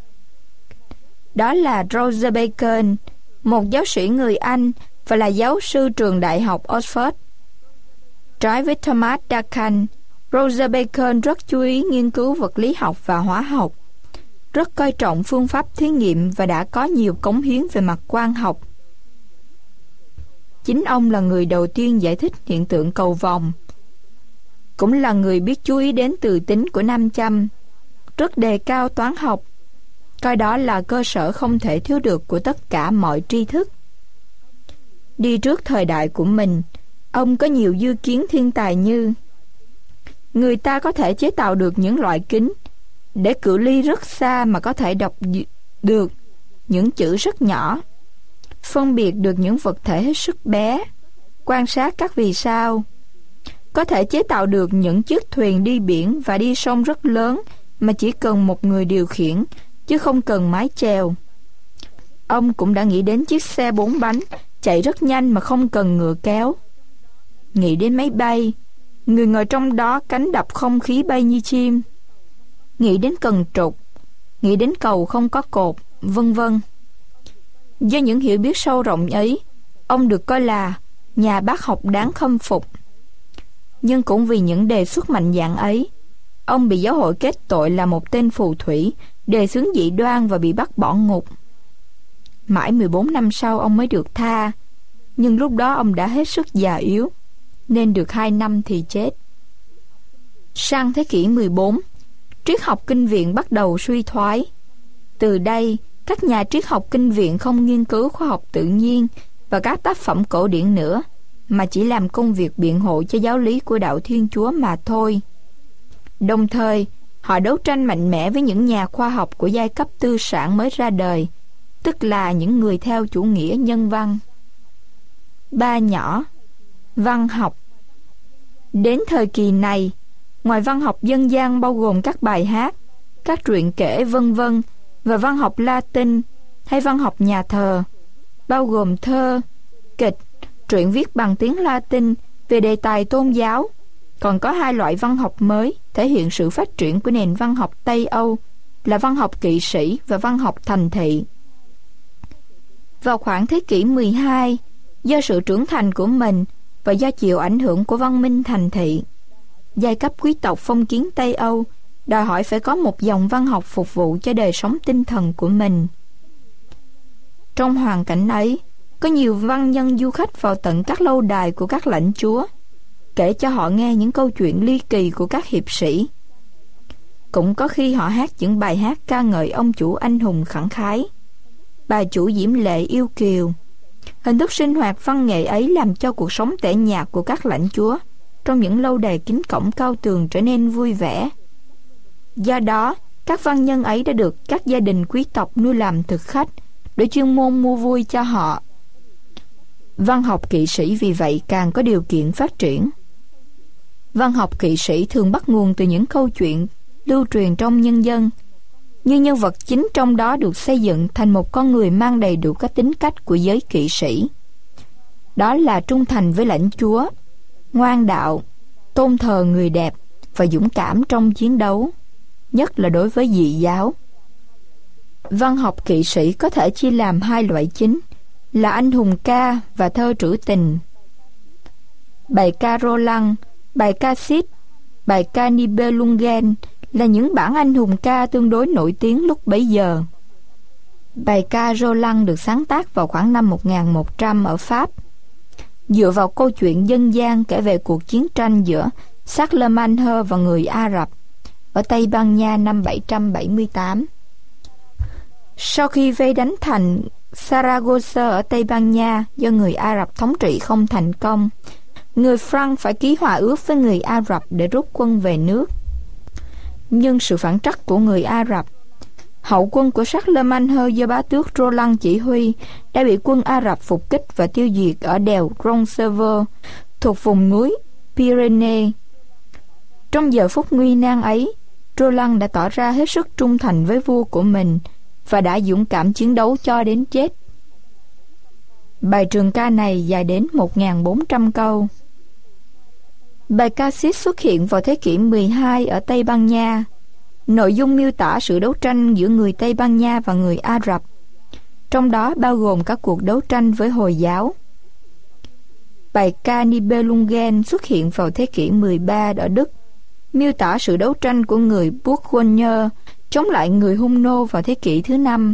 Đó là Roger Bacon, một giáo sĩ người Anh và là giáo sư trường đại học Oxford. Trái với Thomas d'Aquin, Roger Bacon rất chú ý nghiên cứu vật lý học và hóa học, rất coi trọng phương pháp thí nghiệm và đã có nhiều cống hiến về mặt quang học. Chính ông là người đầu tiên giải thích hiện tượng cầu vồng, cũng là người biết chú ý đến từ tính của nam châm, rất đề cao toán học, coi đó là cơ sở không thể thiếu được của tất cả mọi tri thức. Đi trước thời đại của mình, ông có nhiều dư kiến thiên tài như: người ta có thể chế tạo được những loại kính để cự ly rất xa mà có thể đọc được những chữ rất nhỏ, phân biệt được những vật thể hết sức bé, quan sát các vì sao, có thể chế tạo được những chiếc thuyền đi biển và đi sông rất lớn mà chỉ cần một người điều khiển, chứ không cần mái chèo. Ông cũng đã nghĩ đến chiếc xe 4 bánh chạy rất nhanh mà không cần ngựa kéo, nghĩ đến máy bay, người ngồi trong đó cánh đập không khí bay như chim, nghĩ đến cần trục, nghĩ đến cầu không có cột, vân vân. Do những hiểu biết sâu rộng ấy, ông được coi là nhà bác học đáng khâm phục. Nhưng cũng vì những đề xuất mạnh dạn ấy, ông bị giáo hội kết tội là một tên phù thủy, đề xướng dị đoan và bị bắt bỏ ngục. Mãi 14 năm sau ông mới được tha, nhưng lúc đó ông đã hết sức già yếu, nên được 2 năm thì chết. Sang thế kỷ 14, triết học kinh viện bắt đầu suy thoái. Từ đây, các nhà triết học kinh viện không nghiên cứu khoa học tự nhiên và các tác phẩm cổ điển nữa, mà chỉ làm công việc biện hộ cho giáo lý của đạo Thiên Chúa mà thôi. Đồng thời, họ đấu tranh mạnh mẽ với những nhà khoa học của giai cấp tư sản mới ra đời, tức là những người theo chủ nghĩa nhân văn. 3 nhỏ. Văn học. Đến thời kỳ này, ngoài văn học dân gian bao gồm các bài hát, các truyện kể vân vân, và văn học Latin hay văn học nhà thờ, bao gồm thơ, kịch, truyện viết bằng tiếng Latin về đề tài tôn giáo, còn có 2 loại văn học mới thể hiện sự phát triển của nền văn học Tây Âu là văn học kỵ sĩ và văn học thành thị. Vào khoảng thế kỷ 12, do sự trưởng thành của mình và do chịu ảnh hưởng của văn minh thành thị, giai cấp quý tộc phong kiến Tây Âu đòi hỏi phải có một dòng văn học phục vụ cho đời sống tinh thần của mình. Trong hoàn cảnh ấy, có nhiều văn nhân du khách vào tận các lâu đài của các lãnh chúa, kể cho họ nghe những câu chuyện ly kỳ của các hiệp sĩ. Cũng có khi họ hát những bài hát ca ngợi ông chủ anh hùng khẳng khái, bà chủ diễm lệ yêu kiều. Hình thức sinh hoạt văn nghệ ấy làm cho cuộc sống tẻ nhạt của các lãnh chúa trong những lâu đài kính cổng cao tường trở nên vui vẻ. Do đó, các văn nhân ấy đã được các gia đình quý tộc nuôi làm thực khách để chuyên môn mua vui cho họ. Văn học kỵ sĩ vì vậy càng có điều kiện phát triển. Văn học kỵ sĩ thường bắt nguồn từ những câu chuyện lưu truyền trong nhân dân, nhưng nhân vật chính trong đó được xây dựng thành một con người mang đầy đủ các tính cách của giới kỵ sĩ. Đó là trung thành với lãnh chúa, ngoan đạo, tôn thờ người đẹp và dũng cảm trong chiến đấu, nhất là đối với dị giáo. Văn học kỵ sĩ có thể chia làm hai loại chính là anh hùng ca và thơ trữ tình. Bài ca Roland, bài ca Cid, bài ca Nibelungen là những bản anh hùng ca tương đối nổi tiếng lúc bấy giờ. Bài ca Roland được sáng tác vào khoảng năm 1100 ở Pháp, dựa vào câu chuyện dân gian kể về cuộc chiến tranh giữa Charlemagne và người Ả Rập ở Tây Ban Nha năm 778. Sau khi vây đánh thành Saragossa ở Tây Ban Nha do người Ả Rập thống trị không thành công, người Franc phải ký hòa ước với người Ả Rập để rút quân về nước. Nhưng sự phản trắc của người Ả Rập, hậu quân của Charlemagne do bá tước Roland chỉ huy đã bị quân Ả Rập phục kích và tiêu diệt ở đèo Roncesvalles thuộc vùng núi Pyrenees. Trong giờ phút nguy nan ấy, Roland đã tỏ ra hết sức trung thành với vua của mình và đã dũng cảm chiến đấu cho đến chết. Bài trường ca này dài đến 1.400 câu. Bài ca Cid xuất hiện vào thế kỷ 12 ở Tây Ban Nha. Nội dung miêu tả sự đấu tranh giữa người Tây Ban Nha và người Ả Rập, trong đó bao gồm các cuộc đấu tranh với Hồi giáo. Bài ca Nibelungen xuất hiện vào thế kỷ 13 ở Đức, miêu tả sự đấu tranh của người Bourgogne chống lại người Hung nô vào thế kỷ thứ 5.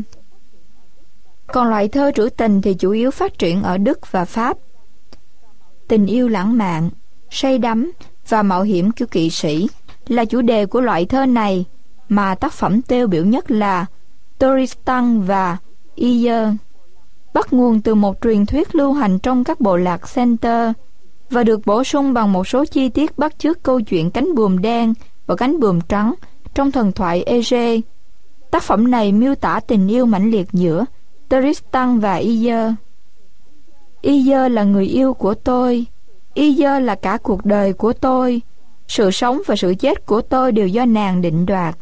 Còn loại thơ trữ tình thì chủ yếu phát triển ở Đức và Pháp. Tình yêu lãng mạn, say đắm và mạo hiểm kiểu kỵ sĩ là chủ đề của loại thơ này, mà tác phẩm tiêu biểu nhất là Tristan và Isolde bắt nguồn từ một truyền thuyết lưu hành trong các bộ lạc Celter và được bổ sung bằng một số chi tiết bắt chước câu chuyện cánh buồm đen và cánh buồm trắng trong thần thoại Ege. Tác phẩm này miêu tả tình yêu mãnh liệt giữa Tristan và Isolde. Isolde là người yêu của tôi, Isolde là cả cuộc đời của tôi, sự sống và sự chết của tôi đều do nàng định đoạt.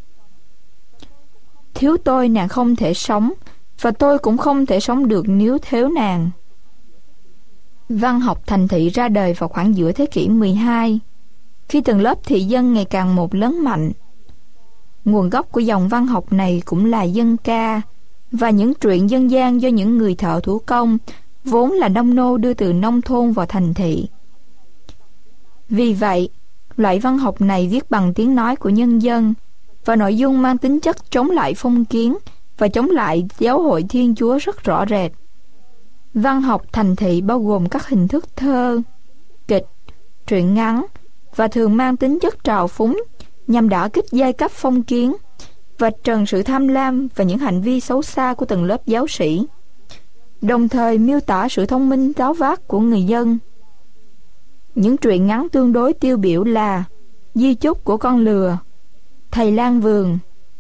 Thiếu tôi nàng không thể sống, và tôi cũng không thể sống được nếu thiếu nàng. Văn học thành thị ra đời vào khoảng giữa thế kỷ 12, khi tầng lớp thị dân ngày càng một lớn mạnh. Nguồn gốc của dòng văn học này cũng là dân ca và những truyện dân gian do những người thợ thủ công, vốn là nông nô đưa từ nông thôn vào thành thị. Vì vậy, loại văn học này viết bằng tiếng nói của nhân dân và nội dung mang tính chất chống lại phong kiến và chống lại giáo hội Thiên Chúa rất rõ rệt. Văn học thành thị bao gồm các hình thức thơ, kịch, truyện ngắn và thường mang tính chất trào phúng nhằm đả kích giai cấp phong kiến, vạch trần sự tham lam và những hành vi xấu xa của tầng lớp giáo sĩ, đồng thời miêu tả sự thông minh giáo vát của người dân. Những truyện ngắn tương đối tiêu biểu là Di chúc của con lừa, Thầy lang vườn.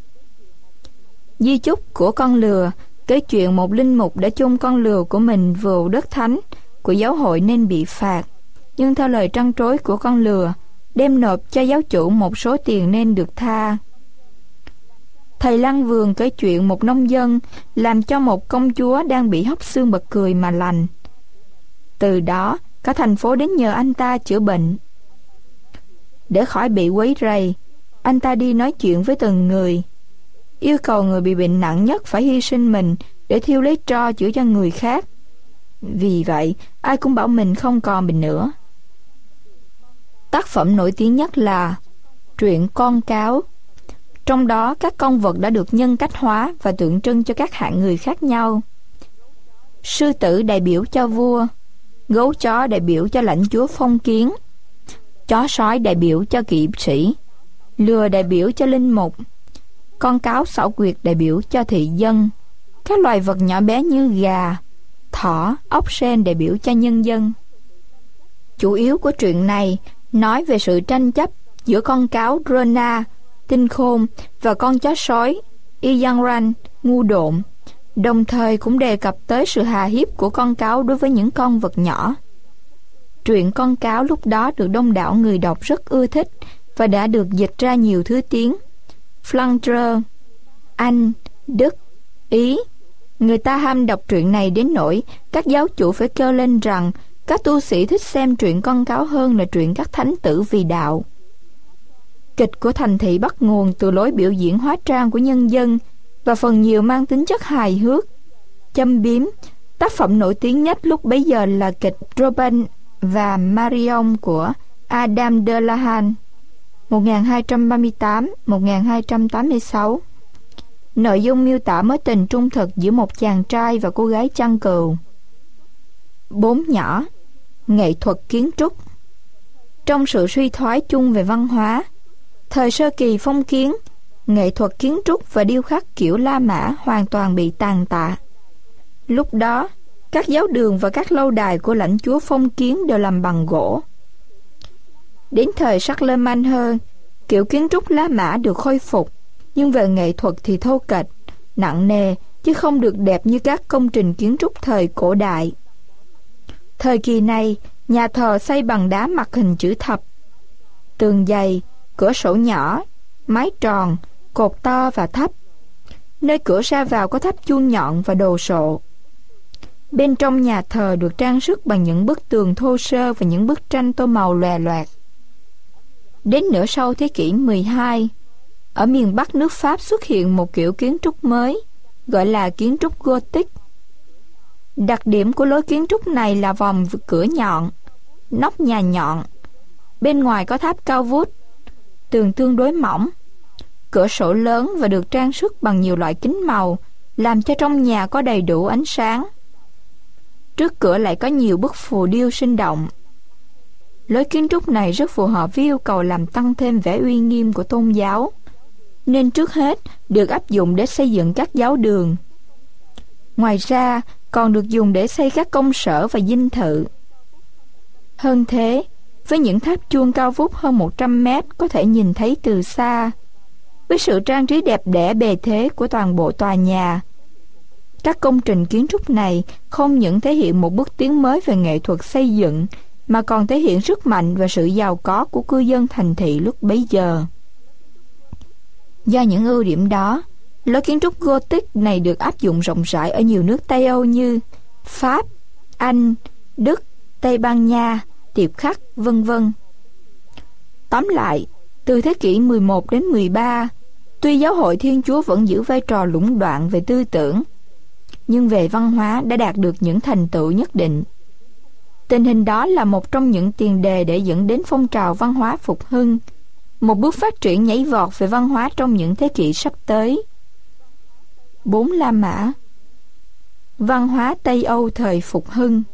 Di chúc của con lừa kể chuyện một linh mục đã chôn con lừa của mình vào đất thánh của giáo hội nên bị phạt, nhưng theo lời trăn trối của con lừa, đem nộp cho giáo chủ một số tiền nên được tha. Thầy lang vườn kể chuyện một nông dân làm cho một công chúa đang bị hóc xương bật cười mà lành. Từ đó, cả thành phố đến nhờ anh ta chữa bệnh. Để khỏi bị quấy rầy, anh ta đi nói chuyện với từng người, yêu cầu người bị bệnh nặng nhất phải hy sinh mình để thiêu lấy tro chữa cho người khác. Vì vậy, ai cũng bảo mình không còn bệnh nữa. Tác phẩm nổi tiếng nhất là truyện Con cáo. Trong đó, các con vật đã được nhân cách hóa và tượng trưng cho các hạng người khác nhau. Sư tử đại biểu cho vua, gấu chó đại biểu cho lãnh chúa phong kiến, chó sói đại biểu cho kỵ sĩ, lừa đại biểu cho linh mục, con cáo xảo quyệt đại biểu cho thị dân, các loài vật nhỏ bé như gà, thỏ, ốc sên đại biểu cho nhân dân. Chủ yếu của truyện này nói về sự tranh chấp giữa con cáo Rona, tinh khôn, và con chó sói Iyangran, ngu độn, đồng thời cũng đề cập tới sự hà hiếp của con cáo đối với những con vật nhỏ. Truyện con cáo lúc đó được đông đảo người đọc rất ưa thích và đã được dịch ra nhiều thứ tiếng: Flandre, Anh, Đức, Ý. Người ta ham đọc truyện này đến nỗi các giáo chủ phải kêu lên rằng các tu sĩ thích xem truyện con cáo hơn là truyện các thánh tử vì đạo. Kịch của thành thị bắt nguồn từ lối biểu diễn hóa trang của nhân dân và phần nhiều mang tính chất hài hước, châm biếm. Tác phẩm nổi tiếng nhất lúc bấy giờ là kịch Robin và Marion của Adam de la Halle 1238-1286. Nội dung miêu tả mối tình trung thực giữa một chàng trai và cô gái chăn cừu. 4 nhỏ, nghệ thuật kiến trúc. Trong sự suy thoái chung về văn hóa, thời sơ kỳ phong kiến, nghệ thuật kiến trúc và điêu khắc kiểu La Mã hoàn toàn bị tàn tạ. Lúc đó, các giáo đường và các lâu đài của lãnh chúa phong kiến đều làm bằng gỗ. Đến thời Charlemagne hơn, kiểu kiến trúc La Mã được khôi phục, nhưng về nghệ thuật thì thô kệch, nặng nề, chứ không được đẹp như các công trình kiến trúc thời cổ đại. Thời kỳ này, nhà thờ xây bằng đá mặt hình chữ thập, tường dày, cửa sổ nhỏ, mái tròn, cột to và thấp. Nơi cửa ra vào có tháp chuông nhọn và đồ sộ. Bên trong nhà thờ được trang sức bằng những bức tường thô sơ và những bức tranh tô màu lòe loẹt. Đến nửa sau thế kỷ 12, ở miền Bắc nước Pháp xuất hiện một kiểu kiến trúc mới, gọi là kiến trúc Gothic. Đặc điểm của lối kiến trúc này là vòm cửa nhọn, nóc nhà nhọn, bên ngoài có tháp cao vút, tường tương đối mỏng, cửa sổ lớn và được trang sức bằng nhiều loại kính màu, làm cho trong nhà có đầy đủ ánh sáng. Trước cửa lại có nhiều bức phù điêu sinh động. Lối kiến trúc này rất phù hợp với yêu cầu làm tăng thêm vẻ uy nghiêm của tôn giáo, nên trước hết được áp dụng để xây dựng các giáo đường. Ngoài ra, còn được dùng để xây các công sở và dinh thự. Hơn thế, với những tháp chuông cao vút hơn 100 mét có thể nhìn thấy từ xa, với sự trang trí đẹp đẽ bề thế của toàn bộ tòa nhà, các công trình kiến trúc này không những thể hiện một bước tiến mới về nghệ thuật xây dựng, mà còn thể hiện sức mạnh và sự giàu có của cư dân thành thị lúc bấy giờ. Do những ưu điểm đó, lối kiến trúc Gothic này được áp dụng rộng rãi ở nhiều nước Tây Âu như Pháp, Anh, Đức, Tây Ban Nha, Tiệp Khắc, vân vân. Tóm lại, từ thế kỷ 11 đến 13, tuy giáo hội Thiên Chúa vẫn giữ vai trò lũng đoạn về tư tưởng, nhưng về văn hóa đã đạt được những thành tựu nhất định. Tình hình đó là một trong những tiền đề để dẫn đến phong trào văn hóa phục hưng, một bước phát triển nhảy vọt về văn hóa trong những thế kỷ sắp tới. 4 La Mã. Văn hóa Tây Âu thời phục hưng.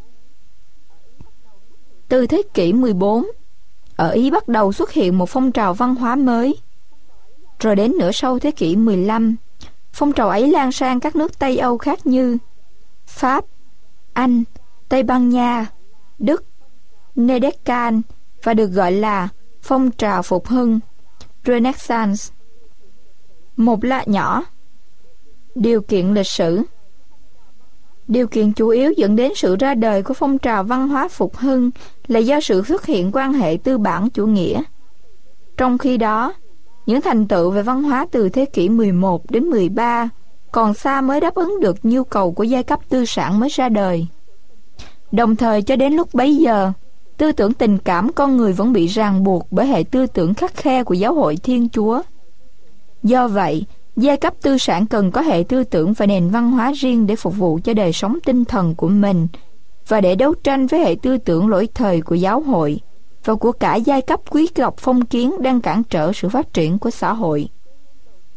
Từ thế kỷ 14, ở Ý bắt đầu xuất hiện một phong trào văn hóa mới. Rồi đến nửa sau thế kỷ 15, phong trào ấy lan sang các nước Tây Âu khác như Pháp, Anh, Tây Ban Nha, Đức, Nederland và được gọi là phong trào phục hưng, Renaissance. Một lạ nhỏ. Điều kiện lịch sử. Điều kiện chủ yếu dẫn đến sự ra đời của phong trào văn hóa phục hưng là do sự xuất hiện quan hệ tư bản chủ nghĩa. Trong khi đó, những thành tựu về văn hóa từ thế kỷ 11 đến 13 còn xa mới đáp ứng được nhu cầu của giai cấp tư sản mới ra đời. Đồng thời cho đến lúc bấy giờ, tư tưởng tình cảm con người vẫn bị ràng buộc bởi hệ tư tưởng khắt khe của giáo hội Thiên Chúa. Do vậy, giai cấp tư sản cần có hệ tư tưởng và nền văn hóa riêng để phục vụ cho đời sống tinh thần của mình và để đấu tranh với hệ tư tưởng lỗi thời của giáo hội và của cả giai cấp quý tộc phong kiến đang cản trở sự phát triển của xã hội.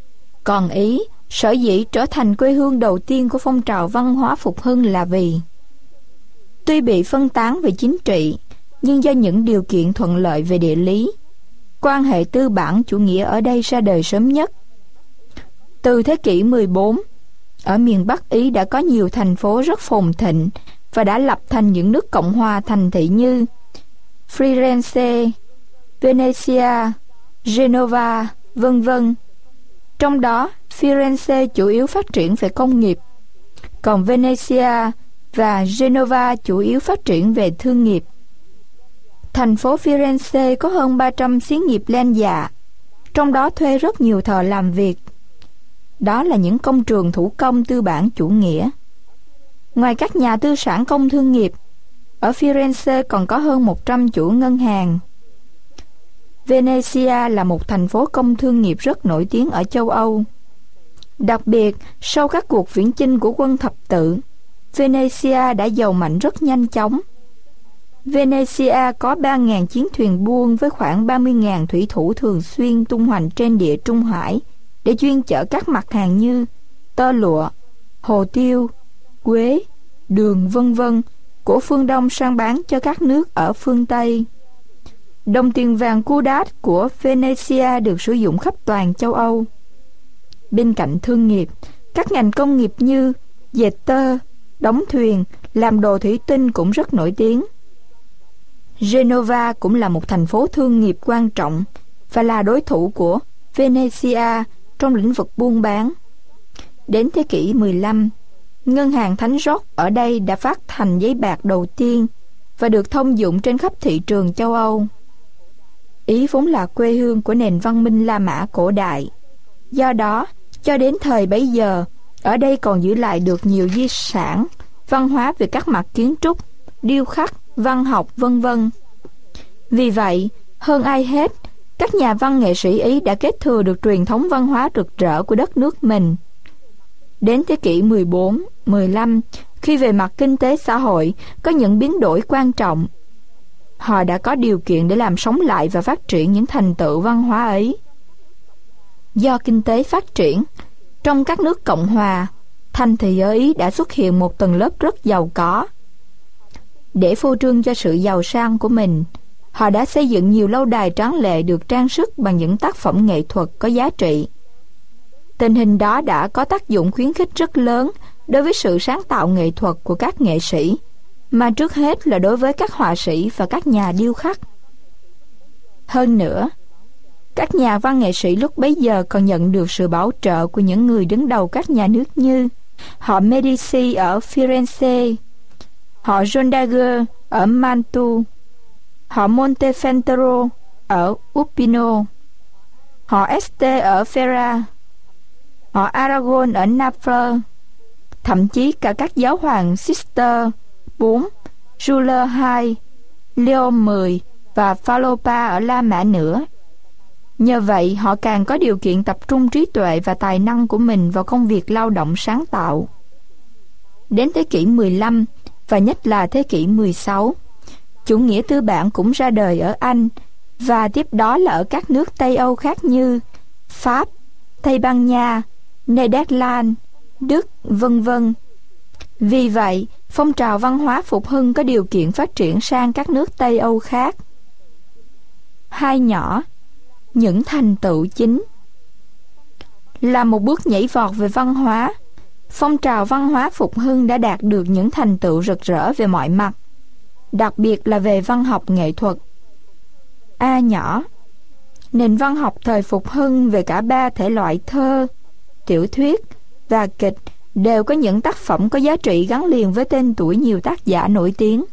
Còn Ý sở dĩ trở thành quê hương đầu tiên của phong trào văn hóa phục hưng là vì tuy bị phân tán về chính trị, nhưng do những điều kiện thuận lợi về địa lý, quan hệ tư bản chủ nghĩa ở đây ra đời sớm nhất. Từ thế kỷ 14, ở miền Bắc Ý đã có nhiều thành phố rất phồn thịnh và đã lập thành những nước cộng hòa thành thị như Firenze, Venezia, Genova, vân vân. Trong đó, Firenze chủ yếu phát triển về công nghiệp, còn Venezia và Genova chủ yếu phát triển về thương nghiệp. Thành phố Firenze có hơn 300 xí nghiệp len dạ, trong đó thuê rất nhiều thợ làm việc. Đó là những công trường thủ công tư bản chủ nghĩa. Ngoài các nhà tư sản công thương nghiệp, ở Firenze còn có hơn 100 chủ ngân hàng. Venezia là một thành phố công thương nghiệp rất nổi tiếng ở châu Âu. Đặc biệt, sau các cuộc viễn chinh của quân thập tự, Venezia đã giàu mạnh rất nhanh chóng. Venezia có 3.000 chiến thuyền buôn với khoảng 30.000 thủy thủ thường xuyên tung hoành trên địa Trung Hải để chuyên chở các mặt hàng như tơ lụa, hồ tiêu, quế, đường vân vân của phương Đông sang bán cho các nước ở phương Tây. Đồng tiền vàng Cudat của Venezia được sử dụng khắp toàn châu Âu. Bên cạnh thương nghiệp, các ngành công nghiệp như dệt tơ, đóng thuyền, làm đồ thủy tinh cũng rất nổi tiếng. Genova cũng là một thành phố thương nghiệp quan trọng và là đối thủ của Venezia trong lĩnh vực buôn bán. Đến thế kỷ 15, ngân hàng Thánh George ở đây đã phát hành giấy bạc đầu tiên và được thông dụng trên khắp thị trường châu Âu. Ý vốn là quê hương của nền văn minh La Mã cổ đại. Do đó, cho đến thời bấy giờ, ở đây còn giữ lại được nhiều di sản văn hóa về các mặt kiến trúc, điêu khắc, văn học, vân vân. Vì vậy, hơn ai hết, các nhà văn nghệ sĩ Ý đã kế thừa được truyền thống văn hóa rực rỡ của đất nước mình. Đến thế kỷ 14, 15, khi về mặt kinh tế xã hội có những biến đổi quan trọng, họ đã có điều kiện để làm sống lại và phát triển những thành tựu văn hóa ấy. Do kinh tế phát triển, trong các nước Cộng hòa, thành thị ở Ý đã xuất hiện một tầng lớp rất giàu có. Để phô trương cho sự giàu sang của mình, họ đã xây dựng nhiều lâu đài tráng lệ được trang sức bằng những tác phẩm nghệ thuật có giá trị. Tình hình đó đã có tác dụng khuyến khích rất lớn đối với sự sáng tạo nghệ thuật của các nghệ sĩ, mà trước hết là đối với các họa sĩ và các nhà điêu khắc. Hơn nữa, các nhà văn nghệ sĩ lúc bấy giờ còn nhận được sự bảo trợ của những người đứng đầu các nhà nước như họ Medici ở Firenze, họ Gondager ở Mantua, họ Montefeltro ở Urbino, họ Este ở Ferrara, họ Aragon ở Naples, thậm chí cả các giáo hoàng Sister IV, Jules II, Leon X và Falopa ở La Mã nữa. Nhờ vậy, họ càng có điều kiện tập trung trí tuệ và tài năng của mình vào công việc lao động sáng tạo. Đến thế kỷ 15 và nhất là thế kỷ 16, chủ nghĩa tư bản cũng ra đời ở Anh và tiếp đó là ở các nước Tây Âu khác như Pháp, Tây Ban Nha, Netherlands, Đức, vân vân. Vì vậy, phong trào văn hóa phục hưng có điều kiện phát triển sang các nước Tây Âu khác. Hai nhỏ, những thành tựu chính. Là một bước nhảy vọt về văn hóa, phong trào văn hóa phục hưng đã đạt được những thành tựu rực rỡ về mọi mặt, đặc biệt là về văn học nghệ thuật. A nhỏ, nền văn học thời phục hưng về cả ba thể loại thơ, tiểu thuyết và kịch đều có những tác phẩm có giá trị gắn liền với tên tuổi nhiều tác giả nổi tiếng.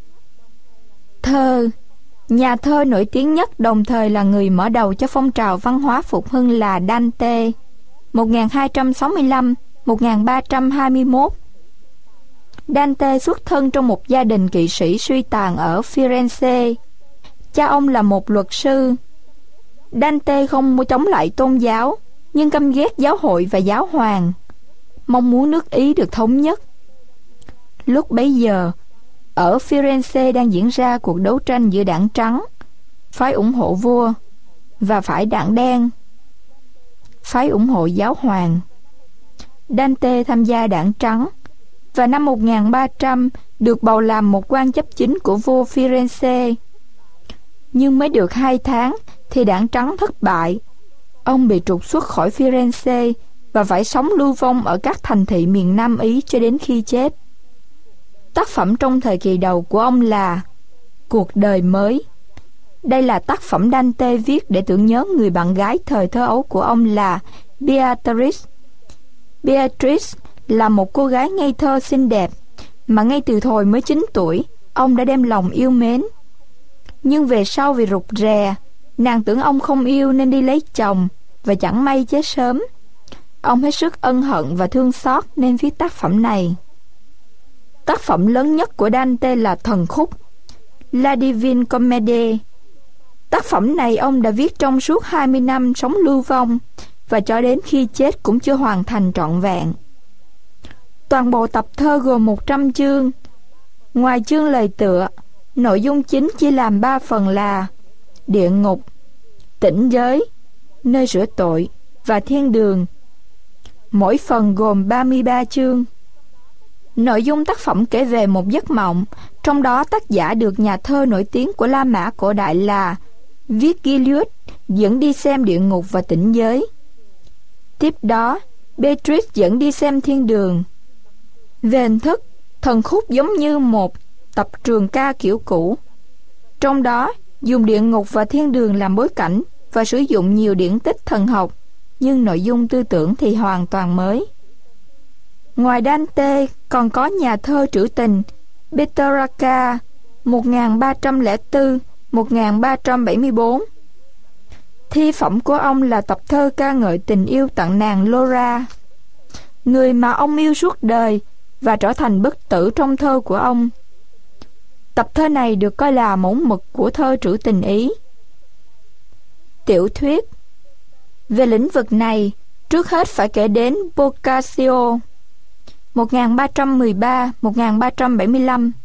Thơ, nhà thơ nổi tiếng nhất đồng thời là người mở đầu cho phong trào văn hóa phục hưng là Dante, 1265-1321. Dante xuất thân trong một gia đình kỵ sĩ suy tàn ở Firenze. Cha ông là một luật sư. Dante không chống lại tôn giáo, nhưng căm ghét giáo hội và giáo hoàng, mong muốn nước Ý được thống nhất. Lúc bấy giờ, ở Firenze đang diễn ra cuộc đấu tranh giữa đảng trắng, phái ủng hộ vua, và phái đảng đen. phái ủng hộ giáo hoàng. Dante tham gia Đảng Trắng và năm 1300 được bầu làm một quan chấp chính của vua Firenze. Nhưng mới được 2 tháng thì Đảng Trắng thất bại. Ông bị trục xuất khỏi Firenze và phải sống lưu vong ở các thành thị miền Nam Ý cho đến khi chết. Tác phẩm trong thời kỳ đầu của ông là Cuộc đời mới. Đây là tác phẩm Dante viết để tưởng nhớ người bạn gái thời thơ ấu của ông là Beatrice. Beatrice là một cô gái ngây thơ xinh đẹp mà ngay từ thời mới 9 tuổi ông đã đem lòng yêu mến. Nhưng về sau vì rụt rè, nàng tưởng ông không yêu nên đi lấy chồng và chẳng may chết sớm. Ông hết sức ân hận và thương xót nên viết tác phẩm này. Tác phẩm lớn nhất của Dante là Thần Khúc, La Divine Comedie. Tác phẩm này ông đã viết trong suốt 20 năm sống lưu vong và cho đến khi chết cũng chưa hoàn thành trọn vẹn. Toàn bộ tập thơ gồm 100 chương. Ngoài chương lời tựa, nội dung chính chia làm 3 phần là địa ngục, tĩnh giới, nơi rửa tội và thiên đường. Mỗi phần gồm 33 chương. Nội dung tác phẩm kể về một giấc mộng, trong đó tác giả được nhà thơ nổi tiếng của La Mã cổ đại là Virgilius dẫn đi xem địa ngục và tĩnh giới. Tiếp đó, Beatrice dẫn đi xem thiên đường. Về hình thức, Thần Khúc giống như một tập trường ca kiểu cũ. Trong đó, dùng địa ngục và thiên đường làm bối cảnh và sử dụng nhiều điển tích thần học, nhưng nội dung tư tưởng thì hoàn toàn mới. Ngoài Dante, còn có nhà thơ trữ tình Petrarca 1304-1374. Thi phẩm của ông là tập thơ ca ngợi tình yêu tặng nàng Laura, người mà ông yêu suốt đời và trở thành bất tử trong thơ của ông. Tập thơ này được coi là mẫu mực của thơ trữ tình Ý. Tiểu thuyết. Về lĩnh vực này, trước hết phải kể đến Boccaccio 1313-1375,